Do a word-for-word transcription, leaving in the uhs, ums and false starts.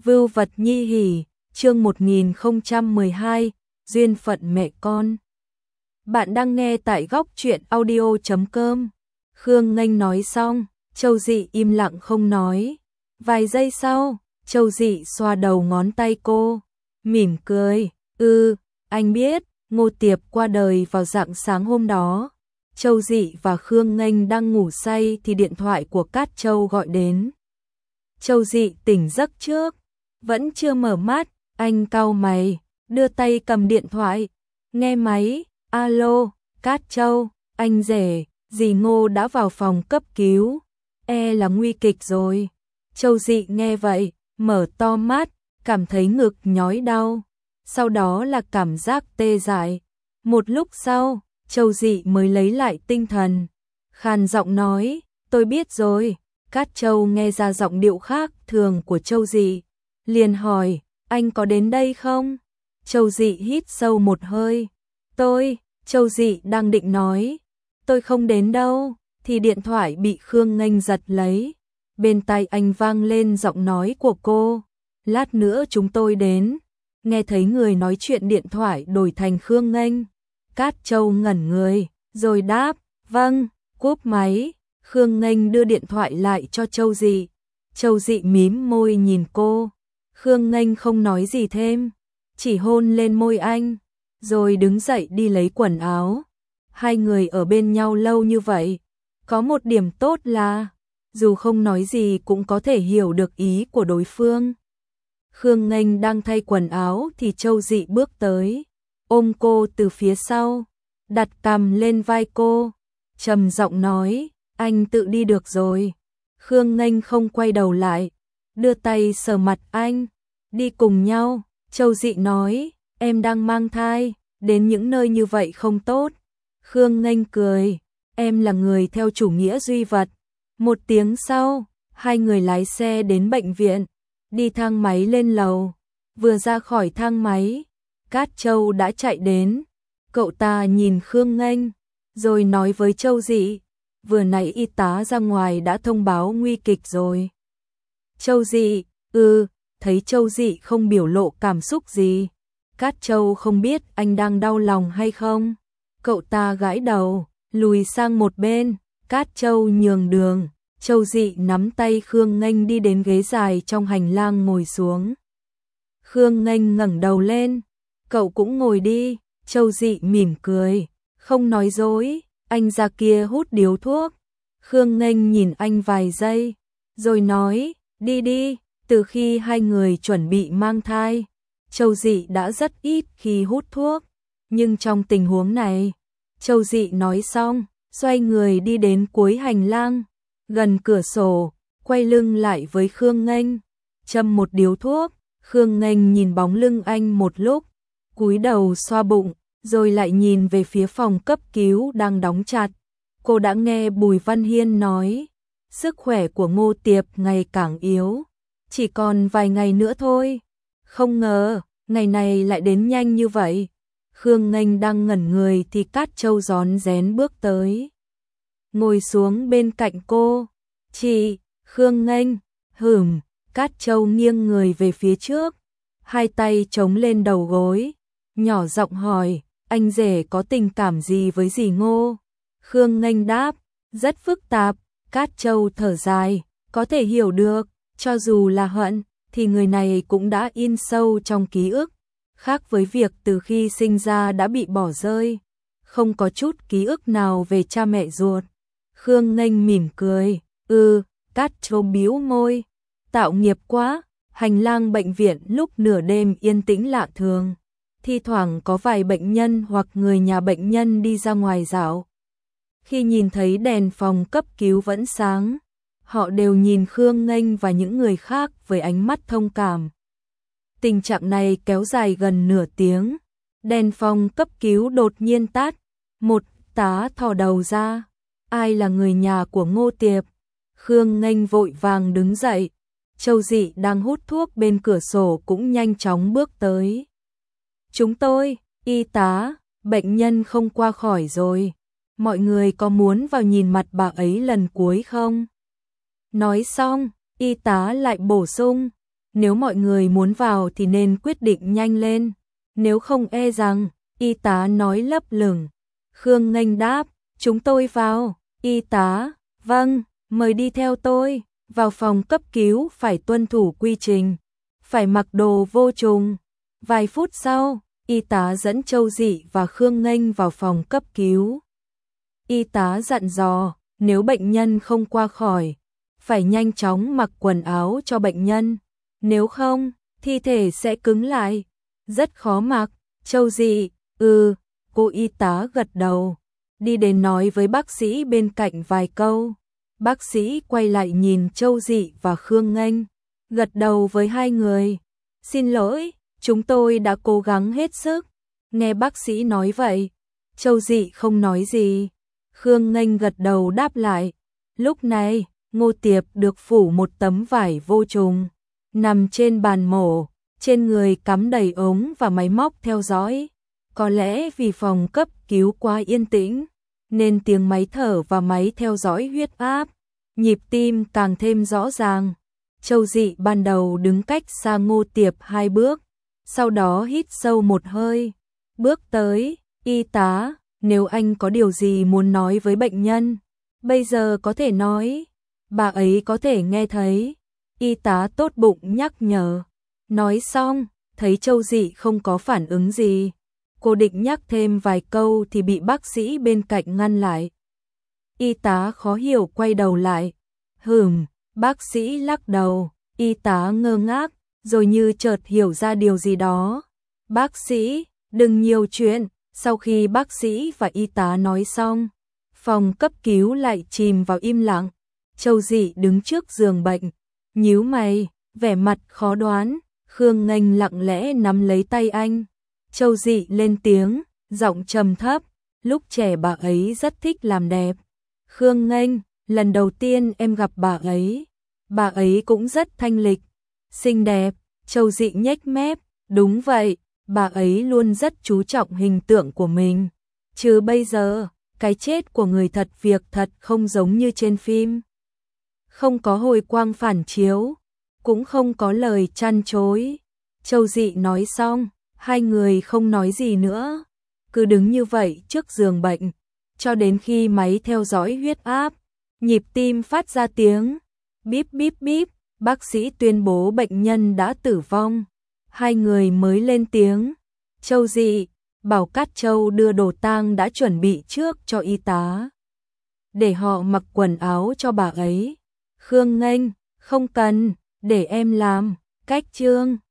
Vưu vật nhi hỉ, chương một nghìn không trăm mười hai, duyên phận mẹ con. Bạn đang nghe tại góc truyện audio chấm com. Khương Nghênh nói xong, Châu Dị im lặng không nói. Vài giây sau, Châu Dị xoa đầu ngón tay cô, mỉm cười, "Ừ, anh biết, Ngô Tiệp qua đời vào rạng sáng hôm đó." Châu Dị và Khương Nghênh đang ngủ say thì điện thoại của Cát Châu gọi đến. Châu Dị tỉnh giấc trước, vẫn chưa mở mắt, anh cau mày, đưa tay cầm điện thoại, nghe máy, "Alo, Cát Châu, anh rể, dì Ngô đã vào phòng cấp cứu, e là nguy kịch rồi." Châu Dị nghe vậy, mở to mắt, cảm thấy ngực nhói đau, sau đó là cảm giác tê dại. Một lúc sau, Châu Dị mới lấy lại tinh thần, khàn giọng nói, "Tôi biết rồi." Cát Châu nghe ra giọng điệu khác thường của Châu Dị, liền hỏi, "Anh có đến đây không?" Châu Dị hít sâu một hơi, "Tôi," Châu Dị đang định nói, "Tôi không đến đâu," thì điện thoại bị Khương Nghênh giật lấy. Bên tai anh vang lên giọng nói của cô, "Lát nữa chúng tôi đến." Nghe thấy người nói chuyện điện thoại đổi thành Khương Nghênh. Cát Châu ngẩn người, rồi đáp, "Vâng," cúp máy. Khương Nghênh đưa điện thoại lại cho Châu Dị. Châu Dị mím môi nhìn cô. Khương Nghênh không nói gì thêm, chỉ hôn lên môi anh, rồi đứng dậy đi lấy quần áo. Hai người ở bên nhau lâu như vậy, có một điểm tốt là, dù không nói gì cũng có thể hiểu được ý của đối phương. Khương Nghênh đang thay quần áo thì Châu Dị bước tới, ôm cô từ phía sau, đặt cằm lên vai cô, trầm giọng nói, "Anh tự đi được rồi." Khương Nghênh không quay đầu lại, đưa tay sờ mặt anh, "Đi cùng nhau." Châu Dị nói, "Em đang mang thai, đến những nơi như vậy không tốt." Khương Nghênh cười, "Em là người theo chủ nghĩa duy vật." Một tiếng sau, hai người lái xe đến bệnh viện, đi thang máy lên lầu. Vừa ra khỏi thang máy, Cát Châu đã chạy đến. Cậu ta nhìn Khương Nghênh, rồi nói với Châu Dị, "Vừa nãy y tá ra ngoài đã thông báo nguy kịch rồi." Châu Dị, "Ừ." Thấy Châu Dị không biểu lộ cảm xúc gì, Cát Châu không biết anh đang đau lòng hay không. Cậu ta gãi đầu, lùi sang một bên. Cát Châu nhường đường. Châu Dị nắm tay Khương Nghênh đi đến ghế dài trong hành lang ngồi xuống. Khương Nghênh ngẩng đầu lên, "Cậu cũng ngồi đi." Châu Dị mỉm cười, không nói dối, "Anh ra kia hút điếu thuốc." Khương Nghênh nhìn anh vài giây, rồi nói, "Đi đi." Từ khi hai người chuẩn bị mang thai, Châu Dị đã rất ít khi hút thuốc, nhưng trong tình huống này, Châu Dị nói xong, xoay người đi đến cuối hành lang, gần cửa sổ, quay lưng lại với Khương Nghênh, châm một điếu thuốc. Khương Nghênh nhìn bóng lưng anh một lúc, cúi đầu xoa bụng, rồi lại nhìn về phía phòng cấp cứu đang đóng chặt. Cô đã nghe Bùi Văn Hiên nói, sức khỏe của Ngô Tiệp ngày càng yếu, chỉ còn vài ngày nữa thôi. Không ngờ, ngày này lại đến nhanh như vậy. Khương Nghênh đang ngẩn người thì Cát Châu rón rén bước tới, ngồi xuống bên cạnh cô. "Chị." Khương Nghênh, "Hửm." Cát Châu nghiêng người về phía trước, hai tay chống lên đầu gối, nhỏ giọng hỏi, "Anh rể có tình cảm gì với dì Ngô?" Khương Nghênh đáp, "Rất phức tạp." Cát Châu thở dài, "Có thể hiểu được, cho dù là hận, thì người này cũng đã in sâu trong ký ức, khác với việc từ khi sinh ra đã bị bỏ rơi, không có chút ký ức nào về cha mẹ ruột." Khương Nghênh mỉm cười, "Ừ." Cát Châu bĩu môi, "Tạo nghiệp quá." Hành lang bệnh viện lúc nửa đêm yên tĩnh lạ thường, thi thoảng có vài bệnh nhân hoặc người nhà bệnh nhân đi ra ngoài dạo. Khi nhìn thấy đèn phòng cấp cứu vẫn sáng, họ đều nhìn Khương Nghênh và những người khác với ánh mắt thông cảm. Tình trạng này kéo dài gần nửa tiếng, đèn phòng cấp cứu đột nhiên tắt, một tá thò đầu ra, "Ai là người nhà của Ngô Tiệp?" Khương Nghênh vội vàng đứng dậy. Châu Dị đang hút thuốc bên cửa sổ cũng nhanh chóng bước tới. "Chúng tôi." "Y tá, bệnh nhân không qua khỏi rồi. Mọi người có muốn vào nhìn mặt bà ấy lần cuối không?" Nói xong, y tá lại bổ sung, nếu mọi người muốn vào thì nên quyết định nhanh lên, nếu không e rằng, y tá nói lấp lửng. Khương Nghênh đáp, chúng tôi vào, y tá, vâng, mời đi theo tôi, vào phòng cấp cứu phải tuân thủ quy trình, phải mặc đồ vô trùng. Vài phút sau, y tá dẫn Châu Dị và Khương Nghênh vào phòng cấp cứu. Y tá dặn dò, nếu bệnh nhân không qua khỏi, phải nhanh chóng mặc quần áo cho bệnh nhân, nếu không, thi thể sẽ cứng lại, rất khó mặc. Châu Dị, ừ, cô y tá gật đầu, đi đến nói với bác sĩ bên cạnh vài câu. Bác sĩ quay lại nhìn Châu Dị và Khương Nghênh, gật đầu với hai người. Xin lỗi, chúng tôi đã cố gắng hết sức. Nghe bác sĩ nói vậy, Châu Dị không nói gì. Khương Nghênh gật đầu đáp lại. Lúc này, Ngô Tiệp được phủ một tấm vải vô trùng, nằm trên bàn mổ, trên người cắm đầy ống và máy móc theo dõi. Có lẽ vì phòng cấp cứu quá yên tĩnh, nên tiếng máy thở và máy theo dõi huyết áp, nhịp tim càng thêm rõ ràng. Châu Dị ban đầu đứng cách xa Ngô Tiệp hai bước, sau đó hít sâu một hơi, bước tới, y tá, nếu anh có điều gì muốn nói với bệnh nhân, bây giờ có thể nói, bà ấy có thể nghe thấy. Y tá tốt bụng nhắc nhở. Nói xong, thấy Châu Dị không có phản ứng gì, cô định nhắc thêm vài câu thì bị bác sĩ bên cạnh ngăn lại. Y tá khó hiểu quay đầu lại. Hừm, bác sĩ lắc đầu, y tá ngơ ngác, rồi như chợt hiểu ra điều gì đó. Bác sĩ, đừng nhiều chuyện. Sau khi bác sĩ và y tá nói xong, phòng cấp cứu lại chìm vào im lặng. Châu Dị đứng trước giường bệnh, nhíu mày, vẻ mặt khó đoán. Khương Nghênh lặng lẽ nắm lấy tay anh. Châu Dị lên tiếng, giọng trầm thấp, lúc trẻ bà ấy rất thích làm đẹp. Khương Nghênh, lần đầu tiên em gặp bà ấy, bà ấy cũng rất thanh lịch, xinh đẹp. Châu Dị nhếch mép, đúng vậy, bà ấy luôn rất chú trọng hình tượng của mình. Chứ bây giờ, cái chết của người thật việc thật không giống như trên phim. Không có hồi quang phản chiếu, cũng không có lời chăn chối. Châu Dị nói xong, hai người không nói gì nữa, cứ đứng như vậy trước giường bệnh, cho đến khi máy theo dõi huyết áp, nhịp tim phát ra tiếng bíp bíp bíp, bác sĩ tuyên bố bệnh nhân đã tử vong. Hai người mới lên tiếng. Châu Dị, bảo Cát Châu đưa đồ tang đã chuẩn bị trước cho y tá, để họ mặc quần áo cho bà ấy. Khương Nghênh, không cần, để em làm. Cách Trương